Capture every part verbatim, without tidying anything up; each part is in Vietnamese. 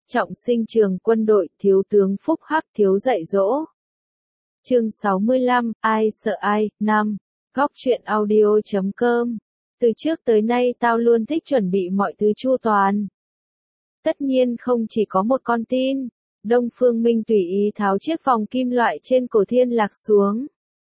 Trọng sinh trường quân đội, thiếu tướng Phúc Hắc thiếu dạy dỗ. Chương sáu mươi lăm, ai sợ ai, năm. Góc truyện audio chấm com. Từ trước tới nay tao luôn thích chuẩn bị mọi thứ chu toàn. Tất nhiên không chỉ có một con tin. Đông Phương Minh tùy ý tháo chiếc vòng kim loại trên cổ Thiên Lạc xuống.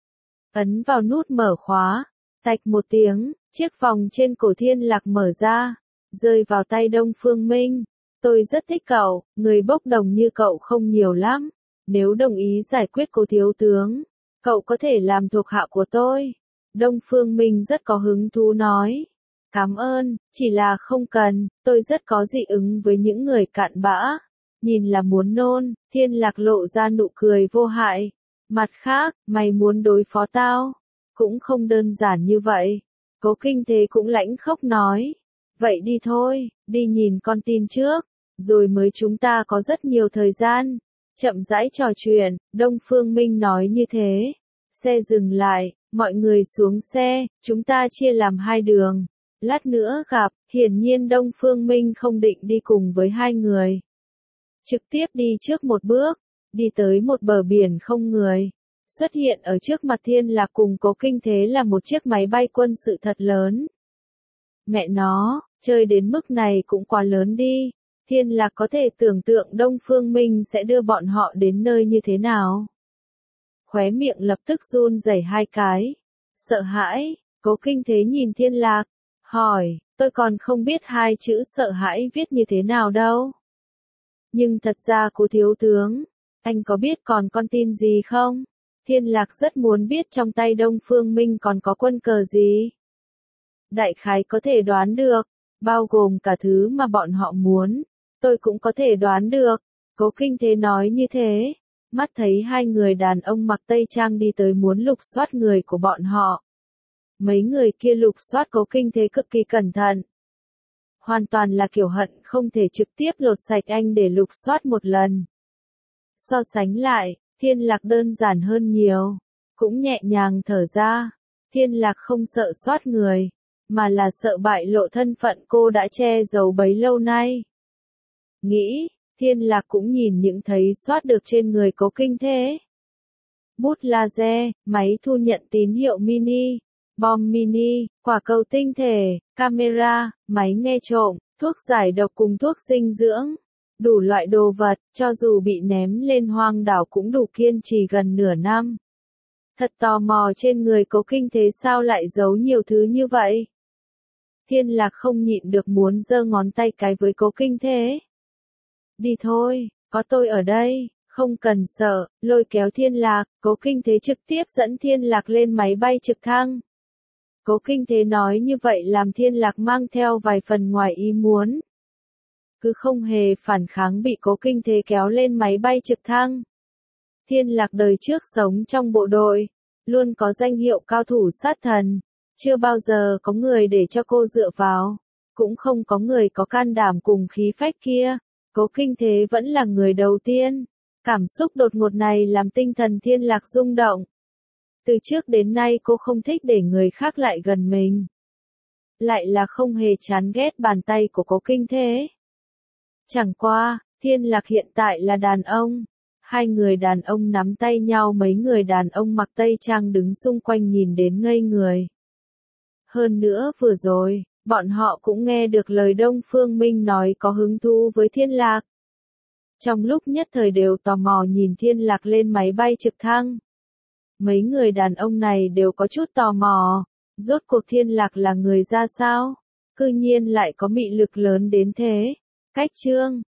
Ấn vào nút mở khóa. Tạch một tiếng, chiếc vòng trên cổ Thiên Lạc mở ra, rơi vào tay Đông Phương Minh. Tôi rất thích cậu, người bốc đồng như cậu không nhiều lắm. Nếu đồng ý giải quyết cô thiếu tướng, cậu có thể làm thuộc hạ của tôi. Đông Phương Minh rất có hứng thú nói. Cảm ơn, chỉ là không cần, tôi rất có dị ứng với những người cặn bã. Nhìn là muốn nôn, Thiên Lạc lộ ra nụ cười vô hại. Mặt khác, mày muốn đối phó tao? Cũng không đơn giản như vậy. Cố Kinh Thế cũng lãnh khốc nói. Vậy đi thôi, đi nhìn con tin trước, rồi mới chúng ta có rất nhiều thời gian. Chậm rãi trò chuyện, Đông Phương Minh nói như thế. Xe dừng lại, mọi người xuống xe, chúng ta chia làm hai đường. Lát nữa gặp, hiển nhiên Đông Phương Minh không định đi cùng với hai người. Trực tiếp đi trước một bước, đi tới một bờ biển không người. Xuất hiện ở trước mặt Thiên Lạc cùng Cố Kinh Thế là một chiếc máy bay quân sự thật lớn. Mẹ nó, chơi đến mức này cũng quá lớn đi. Thiên Lạc có thể tưởng tượng Đông Phương Minh sẽ đưa bọn họ đến nơi như thế nào. Khóe miệng lập tức run rẩy hai cái. Sợ hãi, Cố Kinh Thế nhìn Thiên Lạc, hỏi, tôi còn không biết hai chữ sợ hãi viết như thế nào đâu. Nhưng thật ra cô thiếu tướng, anh có biết còn con tin gì không? Thiên Lạc rất muốn biết trong tay Đông Phương Minh còn có quân cờ gì. Đại khái có thể đoán được, bao gồm cả thứ mà bọn họ muốn. Tôi cũng có thể đoán được. Cố Kinh Thế nói như thế. Mắt thấy hai người đàn ông mặc tây trang đi tới muốn lục soát người của bọn họ. Mấy người kia lục soát Cố Kinh Thế cực kỳ cẩn thận. Hoàn toàn là kiểu hận không thể trực tiếp lột sạch anh để lục soát một lần. So sánh lại, Thiên Lạc đơn giản hơn nhiều. Cũng nhẹ nhàng thở ra. Thiên Lạc không sợ soát người, mà là sợ bại lộ thân phận cô đã che giấu bấy lâu nay. Nghĩ, Thiên Lạc cũng nhìn những thấy soát được trên người Cố Kinh Thế. Bút laser, máy thu nhận tín hiệu mini, bom mini, quả cầu tinh thể, camera, máy nghe trộm, thuốc giải độc cùng thuốc dinh dưỡng. Đủ loại đồ vật, cho dù bị ném lên hoang đảo cũng đủ kiên trì gần nửa năm. Thật tò mò trên người Cố Kinh Thế sao lại giấu nhiều thứ như vậy. Thiên Lạc không nhịn được muốn giơ ngón tay cái với Cố Kinh Thế. Đi thôi, có tôi ở đây, không cần sợ, lôi kéo Thiên Lạc, Cố Kinh Thế trực tiếp dẫn Thiên Lạc lên máy bay trực thăng. Cố Kinh Thế nói như vậy làm Thiên Lạc mang theo vài phần ngoài ý muốn. Cứ không hề phản kháng bị Cố Kinh Thế kéo lên máy bay trực thăng. Thiên Lạc đời trước sống trong bộ đội, luôn có danh hiệu cao thủ sát thần. Chưa bao giờ có người để cho cô dựa vào, cũng không có người có can đảm cùng khí phách kia. Cố Kinh Thế vẫn là người đầu tiên. Cảm xúc đột ngột này làm tinh thần Thiên Lạc rung động. Từ trước đến nay cô không thích để người khác lại gần mình. Lại là không hề chán ghét bàn tay của Cố Kinh Thế. Chẳng qua, Thiên Lạc hiện tại là đàn ông. Hai người đàn ông nắm tay nhau, mấy người đàn ông mặc tây trang đứng xung quanh nhìn đến ngây người. Hơn nữa vừa rồi, bọn họ cũng nghe được lời Đông Phương Minh nói có hứng thú với Thiên Lạc. Trong lúc nhất thời đều tò mò nhìn Thiên Lạc lên máy bay trực thăng. Mấy người đàn ông này đều có chút tò mò, rốt cuộc Thiên Lạc là người ra sao? Cư nhiên lại có mị lực lớn đến thế. Cách chương